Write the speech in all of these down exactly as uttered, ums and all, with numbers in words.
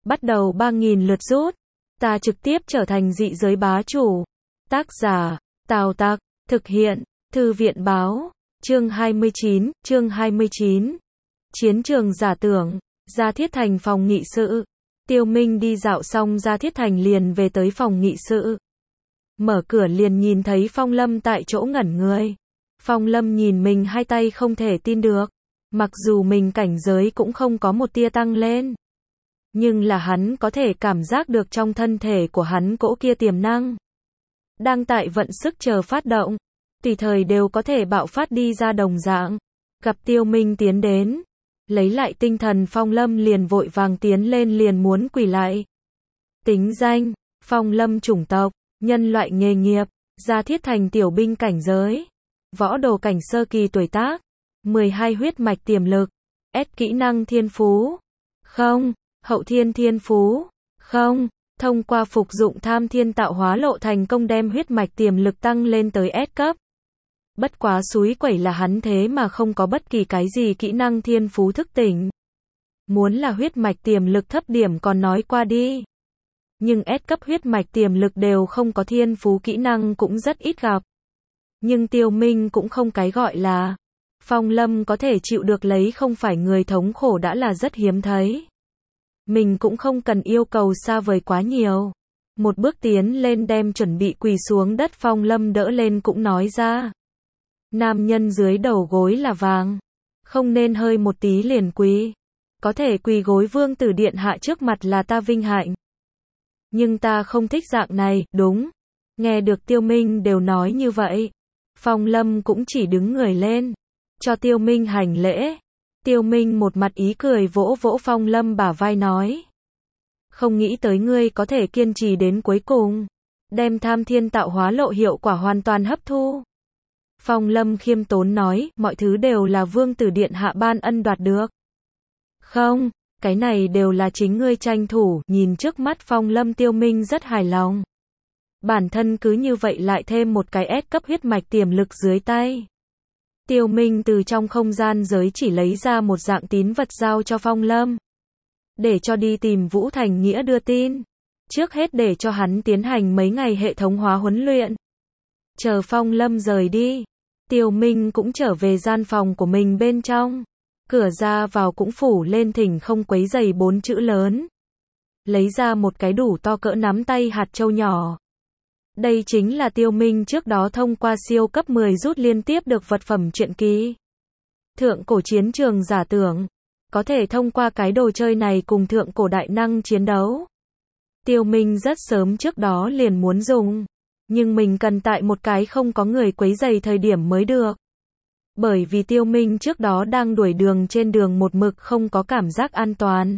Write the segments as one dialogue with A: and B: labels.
A: bắt đầu ba nghìn lượt rút. Ta trực tiếp trở thành dị giới bá chủ. Tác giả, Tào Tặc, thực hiện, Thư viện báo, chương hai mươi chín, chương hai mươi chín. Chiến trường giả tưởng, Gia Thiết Thành phòng nghị sự. Tiêu Minh đi dạo xong Gia Thiết Thành liền về tới phòng nghị sự. Mở cửa liền nhìn thấy Phong Lâm tại chỗ ngẩn người. Phong Lâm nhìn mình hai tay không thể tin được. Mặc dù mình cảnh giới cũng không có một tia tăng lên. Nhưng là hắn có thể cảm giác được trong thân thể của hắn cỗ kia tiềm năng. Đang tại vận sức chờ phát động. Tùy thời đều có thể bạo phát đi ra đồng dạng. Gặp Tiêu Minh tiến đến. Lấy lại tinh thần Phong Lâm liền vội vàng tiến lên liền muốn quỳ lại. Tính danh, Phong Lâm chủng tộc, nhân loại nghề nghiệp, Gia Thiết Thành tiểu binh cảnh giới. Võ đồ cảnh sơ kỳ tuổi tác. mười hai huyết mạch tiềm lực. S kỹ năng thiên phú. Không. Hậu thiên thiên phú. Không. Thông qua phục dụng tham thiên tạo hóa lộ thành công đem huyết mạch tiềm lực tăng lên tới S cấp. Bất quá xúi quẩy là hắn thế mà không có bất kỳ cái gì kỹ năng thiên phú thức tỉnh. Muốn là huyết mạch tiềm lực thấp điểm còn nói qua đi. Nhưng S cấp huyết mạch tiềm lực đều không có thiên phú kỹ năng cũng rất ít gặp. Nhưng Tiêu Minh cũng không cái gọi là. Phong Lâm có thể chịu được lấy không phải người thống khổ đã là rất hiếm thấy. Mình cũng không cần yêu cầu xa vời quá nhiều. Một bước tiến lên đem chuẩn bị quỳ xuống đất Phong Lâm đỡ lên cũng nói ra. Nam nhân dưới đầu gối là vàng. Không nên hơi một tí liền quỳ. Có thể quỳ gối vương tử điện hạ trước mặt là ta vinh hạnh. Nhưng ta không thích dạng này, đúng. Nghe được Tiêu Minh đều nói như vậy. Phong Lâm cũng chỉ đứng người lên. Cho Tiêu Minh hành lễ. Tiêu Minh một mặt ý cười vỗ vỗ Phong Lâm bả vai nói. Không nghĩ tới ngươi có thể kiên trì đến cuối cùng. Đem tham thiên tạo hóa lộ hiệu quả hoàn toàn hấp thu. Phong Lâm khiêm tốn nói, mọi thứ đều là vương tử điện hạ ban ân đoạt được. Không, cái này đều là chính ngươi tranh thủ, nhìn trước mắt Phong Lâm Tiêu Minh rất hài lòng. Bản thân cứ như vậy lại thêm một cái S cấp huyết mạch tiềm lực dưới tay. Tiêu Minh từ trong không gian giới chỉ lấy ra một dạng tín vật giao cho Phong Lâm. Để cho đi tìm Vũ Thành Nghĩa đưa tin. Trước hết để cho hắn tiến hành mấy ngày hệ thống hóa huấn luyện. Chờ Phong Lâm rời đi. Tiêu Minh cũng trở về gian phòng của mình bên trong. Cửa ra vào cũng phủ lên thỉnh không quấy rầy bốn chữ lớn. Lấy ra một cái đủ to cỡ nắm tay hạt châu nhỏ. Đây chính là Tiêu Minh trước đó thông qua siêu cấp mười rút liên tiếp được vật phẩm truyện ký. Thượng cổ chiến trường giả tưởng. Có thể thông qua cái đồ chơi này cùng thượng cổ đại năng chiến đấu. Tiêu Minh rất sớm trước đó liền muốn dùng. Nhưng mình cần tại một cái không có người quấy rầy thời điểm mới được. Bởi vì Tiêu Minh trước đó đang đuổi đường trên đường một mực không có cảm giác an toàn.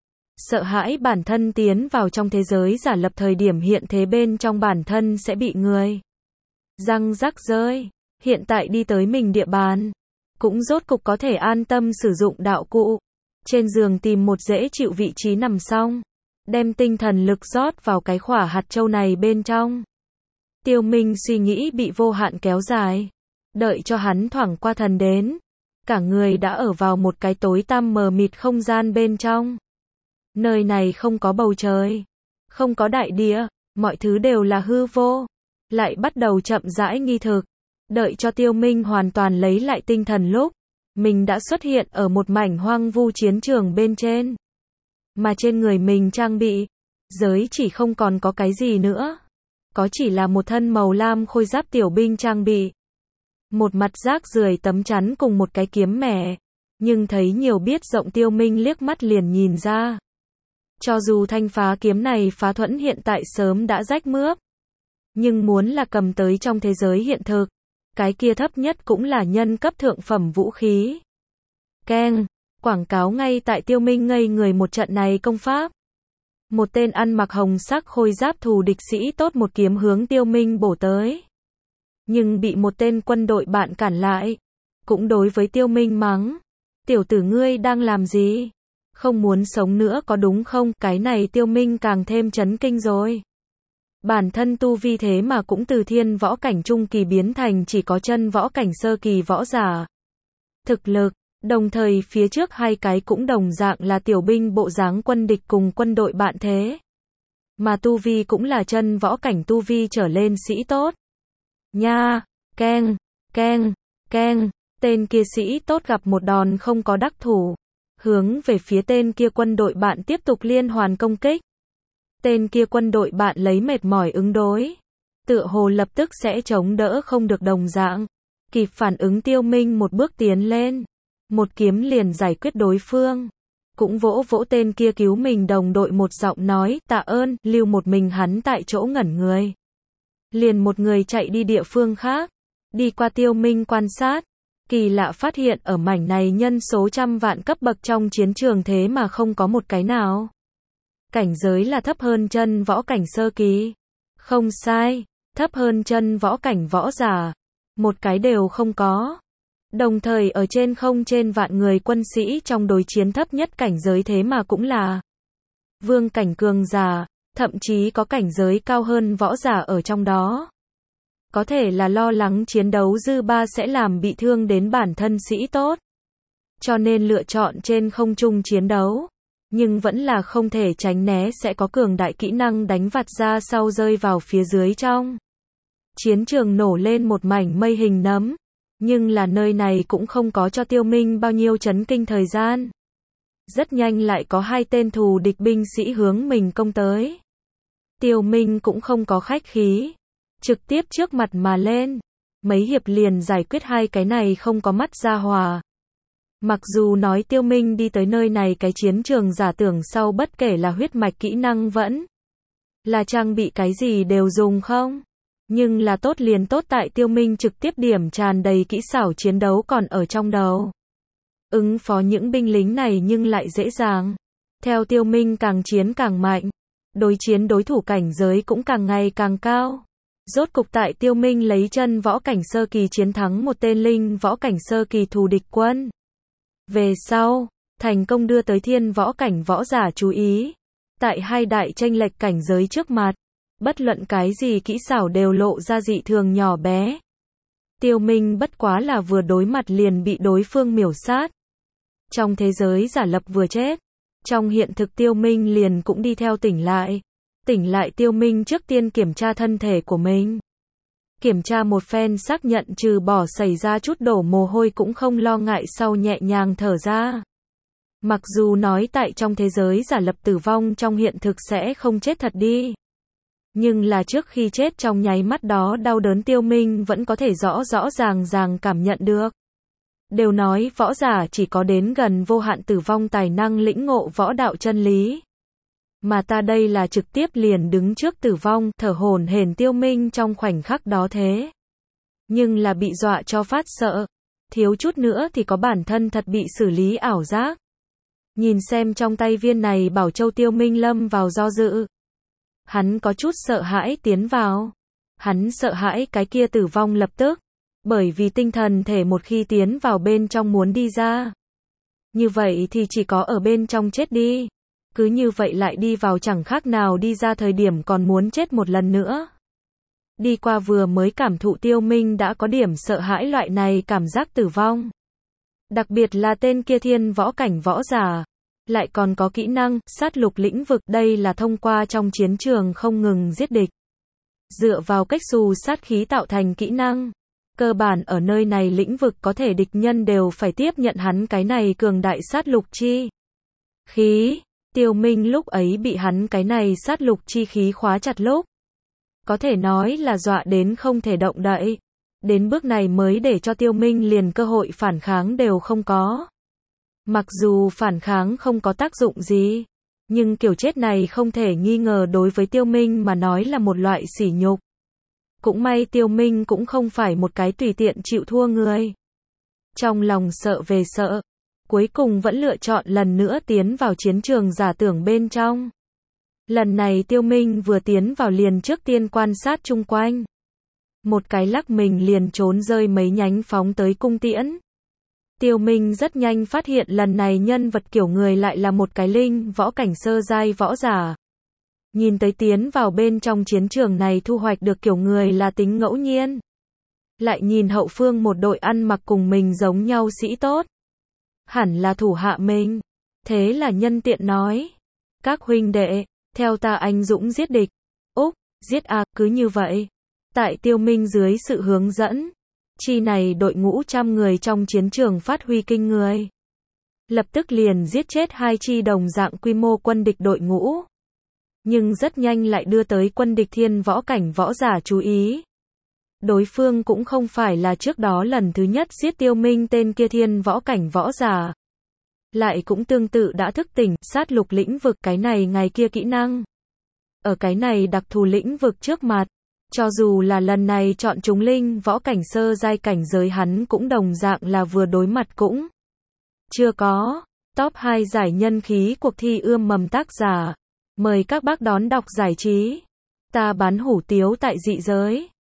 A: Sợ hãi bản thân tiến vào trong thế giới giả lập thời điểm hiện thế bên trong bản thân sẽ bị người răng rắc rơi. Hiện tại đi tới mình địa bàn. Cũng rốt cục có thể an tâm sử dụng đạo cụ. Trên giường tìm một dễ chịu vị trí nằm xong. Đem tinh thần lực rót vào cái khỏa hạt châu này bên trong. Tiêu Minh suy nghĩ bị vô hạn kéo dài. Đợi cho hắn thoảng qua thần đến. Cả người đã ở vào một cái tối tăm mờ mịt không gian bên trong. Nơi này không có bầu trời. Không có đại địa. Mọi thứ đều là hư vô. Lại bắt đầu chậm rãi nghi thực. Đợi cho Tiêu Minh hoàn toàn lấy lại tinh thần lúc. Mình đã xuất hiện ở một mảnh hoang vu chiến trường bên trên. Mà trên người mình trang bị. Giới chỉ không còn có cái gì nữa. Có chỉ là một thân màu lam khôi giáp tiểu binh trang bị. Một mặt rác rưởi tấm chắn cùng một cái kiếm mẻ. Nhưng thấy nhiều biết rộng Tiêu Minh liếc mắt liền nhìn ra. Cho dù thanh phá kiếm này phá thuẫn hiện tại sớm đã rách mướp. Nhưng muốn là cầm tới trong thế giới hiện thực. Cái kia thấp nhất cũng là nhân cấp thượng phẩm vũ khí. Keng, quảng cáo ngay tại Tiêu Minh ngây người một trận này công pháp. Một tên ăn mặc hồng sắc khôi giáp thù địch sĩ tốt một kiếm hướng Tiêu Minh bổ tới. Nhưng bị một tên quân đội bạn cản lại. Cũng đối với Tiêu Minh mắng. Tiểu tử ngươi đang làm gì? Không muốn sống nữa có đúng không? Cái này Tiêu Minh càng thêm chấn kinh rồi. Bản thân tu vi thế mà cũng từ thiên võ cảnh trung kỳ biến thành chỉ có chân võ cảnh sơ kỳ võ giả. Thực lực, Đồng thời phía trước hai cái cũng đồng dạng là tiểu binh bộ dáng quân địch cùng quân đội bạn thế. Mà tu vi cũng là chân võ cảnh tu vi trở lên sĩ tốt. Nha, keng, keng, keng, tên kia sĩ tốt gặp một đòn không có đắc thủ. Hướng về phía tên kia quân đội bạn tiếp tục liên hoàn công kích. Tên kia quân đội bạn lấy mệt mỏi ứng đối. Tựa hồ lập tức sẽ chống đỡ không được đồng dạng. Kịp phản ứng Tiêu Minh một bước tiến lên. Một kiếm liền giải quyết đối phương. Cũng vỗ vỗ tên kia cứu mình đồng đội một giọng nói tạ ơn, lưu một mình hắn tại chỗ ngẩn người. Liền một người chạy đi địa phương khác. Đi qua Tiêu Minh quan sát. Kỳ lạ phát hiện ở mảnh này nhân số trăm vạn cấp bậc trong chiến trường thế mà không có một cái nào. Cảnh giới là thấp hơn chân võ cảnh sơ kỳ. Không sai, thấp hơn chân võ cảnh võ giả. Một cái đều không có. Đồng thời ở trên không trên vạn người quân sĩ trong đối chiến thấp nhất cảnh giới thế mà cũng là vương cảnh cường giả, thậm chí có cảnh giới cao hơn võ giả ở trong đó. Có thể là lo lắng chiến đấu dư ba sẽ làm bị thương đến bản thân sĩ tốt. Cho nên lựa chọn trên không trung chiến đấu. Nhưng vẫn là không thể tránh né sẽ có cường đại kỹ năng đánh vặt ra sau rơi vào phía dưới trong. Chiến trường nổ lên một mảnh mây hình nấm. Nhưng là nơi này cũng không có cho Tiêu Minh bao nhiêu chấn kinh thời gian. Rất nhanh lại có hai tên thù địch binh sĩ hướng mình công tới. Tiêu Minh cũng không có khách khí. Trực tiếp trước mặt mà lên. Mấy hiệp liền giải quyết hai cái này không có mắt ra hòa. Mặc dù nói Tiêu Minh đi tới nơi này cái chiến trường giả tưởng sau bất kể là huyết mạch kỹ năng vẫn là trang bị cái gì đều dùng không. Nhưng là tốt liền tốt tại Tiêu Minh trực tiếp điểm tràn đầy kỹ xảo chiến đấu còn ở trong đầu. Ứng phó những binh lính này nhưng lại dễ dàng. Theo Tiêu Minh càng chiến càng mạnh. Đối chiến đối thủ cảnh giới cũng càng ngày càng cao. Rốt cục tại Tiêu Minh lấy chân võ cảnh sơ kỳ chiến thắng một tên linh võ cảnh sơ kỳ thù địch quân. Về sau, thành công đưa tới thiên võ cảnh võ giả chú ý. Tại hai đại chênh lệch cảnh giới trước mặt, bất luận cái gì kỹ xảo đều lộ ra dị thường nhỏ bé. Tiêu Minh bất quá là vừa đối mặt liền bị đối phương miểu sát. Trong thế giới giả lập vừa chết. Trong hiện thực Tiêu Minh liền cũng đi theo tỉnh lại. Tỉnh lại Tiêu Minh trước tiên kiểm tra thân thể của mình. Kiểm tra một phen xác nhận trừ bỏ xảy ra chút đổ mồ hôi cũng không lo ngại sau nhẹ nhàng thở ra. Mặc dù nói tại trong thế giới giả lập tử vong trong hiện thực sẽ không chết thật đi. Nhưng là trước khi chết trong nháy mắt đó đau đớn Tiêu Minh vẫn có thể rõ rõ ràng ràng cảm nhận được. Đều nói võ giả chỉ có đến gần vô hạn tử vong tài năng lĩnh ngộ võ đạo chân lý. Mà ta đây là trực tiếp liền đứng trước tử vong, thở hổn hển Tiêu Minh trong khoảnh khắc đó thế. Nhưng là bị dọa cho phát sợ. Thiếu chút nữa thì có bản thân thật bị xử lý ảo giác. Nhìn xem trong tay viên này bảo châu Tiêu Minh lâm vào do dự. Hắn có chút sợ hãi tiến vào. Hắn sợ hãi cái kia tử vong lập tức. Bởi vì tinh thần thể một khi tiến vào bên trong muốn đi ra. Như vậy thì chỉ có ở bên trong chết đi. Cứ như vậy lại đi vào chẳng khác nào đi ra thời điểm còn muốn chết một lần nữa. Đi qua vừa mới cảm thụ Tiêu Minh đã có điểm sợ hãi loại này cảm giác tử vong. Đặc biệt là tên kia thiên võ cảnh võ giả. Lại còn có kỹ năng, sát lục lĩnh vực đây là thông qua trong chiến trường không ngừng giết địch. Dựa vào cách xù sát khí tạo thành kỹ năng. Cơ bản ở nơi này lĩnh vực có thể địch nhân đều phải tiếp nhận hắn cái này cường đại sát lục chi khí. Tiêu Minh lúc ấy bị hắn cái này sát lục chi khí khóa chặt lúc. Có thể nói là dọa đến không thể động đậy. Đến bước này mới để cho Tiêu Minh liền cơ hội phản kháng đều không có. Mặc dù phản kháng không có tác dụng gì. Nhưng kiểu chết này không thể nghi ngờ đối với Tiêu Minh mà nói là một loại sỉ nhục. Cũng may Tiêu Minh cũng không phải một cái tùy tiện chịu thua người. Trong lòng sợ về sợ. Cuối cùng vẫn lựa chọn lần nữa tiến vào chiến trường giả tưởng bên trong. Lần này Tiêu Minh vừa tiến vào liền trước tiên quan sát chung quanh. Một cái lắc mình liền trốn rơi mấy nhánh phóng tới cung tiễn. Tiêu Minh rất nhanh phát hiện lần này nhân vật kiểu người lại là một cái linh võ cảnh sơ giai võ giả. Nhìn tới tiến vào bên trong chiến trường này thu hoạch được kiểu người là tính ngẫu nhiên. Lại nhìn hậu phương một đội ăn mặc cùng mình giống nhau sĩ tốt. hẳn là thủ hạ mình. Thế là nhân tiện nói, các huynh đệ, theo ta anh dũng giết địch. Úc, giết à, cứ như vậy. Tại Tiêu Minh dưới sự hướng dẫn, chi này đội ngũ trăm người trong chiến trường phát huy kinh người. Lập tức liền giết chết hai chi đồng dạng quy mô quân địch đội ngũ. Nhưng rất nhanh lại đưa tới quân địch thiên võ cảnh võ giả chú ý. Đối phương cũng không phải là trước đó lần thứ nhất giết Tiêu Minh tên kia thiên võ cảnh võ giả. Lại cũng tương tự đã thức tỉnh, sát lục lĩnh vực cái này ngày kia kỹ năng. Ở cái này đặc thù lĩnh vực trước mặt, cho dù là lần này chọn chúng linh võ cảnh sơ giai cảnh giới hắn cũng đồng dạng là vừa đối mặt cũng chưa có. Top hai giải nhân khí cuộc thi ươm mầm tác giả. Mời các bác đón đọc giải trí. Ta bán hủ tiếu tại dị giới.